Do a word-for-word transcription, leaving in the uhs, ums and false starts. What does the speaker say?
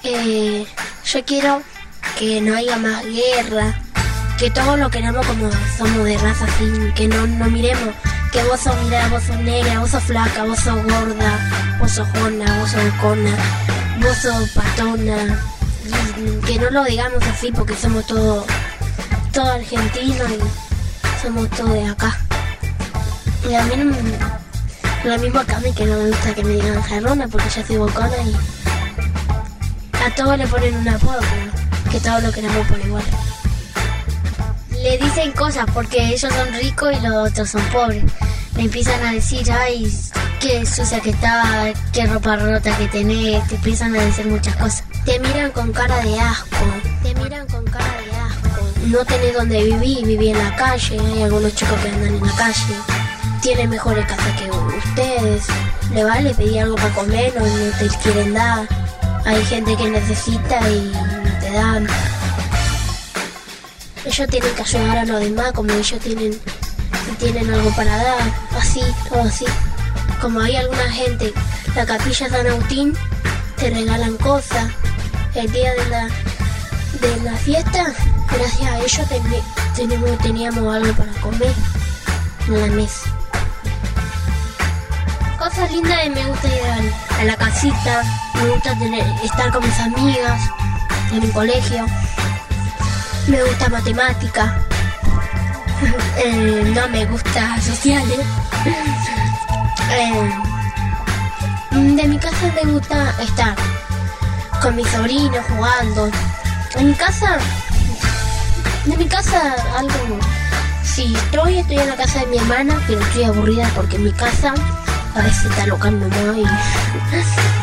Eh, yo quiero que no haya más guerra, que todos lo queramos como somos de raza fin, que no, no miremos que vos sos mirá, vos sos negra, vos sos flaca, vos sos gorda, vos sos jona, vos sos cona, vos sos patona, que no lo digamos así porque somos todos todo argentinos y somos todos de acá. Y a mí no me, lo mismo acá a mí que no me gusta que me digan jarrona porque yo soy bocona y a todos le ponen un apodo, pero que todos lo queramos por igual. Le dicen cosas porque ellos son ricos y los otros son pobres. Le empiezan a decir, ay, qué sucia que está, qué ropa rota que tenés. Te empiezan a decir muchas cosas. Te miran con cara de asco. Te miran con cara de asco. No tenés donde vivir, vivís en la calle. Hay algunos chicos que andan en la calle. Tienen mejores casas que ustedes. Le vale pedir algo para comer, no, no te quieren dar. Hay gente que necesita y no te dan. Ellos tienen que ayudar a los demás como ellos tienen, tienen algo para dar, así, todo así. Como hay alguna gente, la capilla San Agustín, te regalan cosas. El día de la, de la fiesta, gracias a ellos ten, tenemos, teníamos algo para comer en la mesa. Cosas lindas que me gusta ir a, a la casita, me gusta tener, estar con mis amigas en el colegio. Me gusta matemática, eh, no me gusta sociales. eh, de mi casa me gusta estar con mis sobrinos jugando. En mi casa, de mi casa algo, sí, estoy, estoy en la casa de mi hermana, pero estoy aburrida porque en mi casa a veces está loca mi mamá y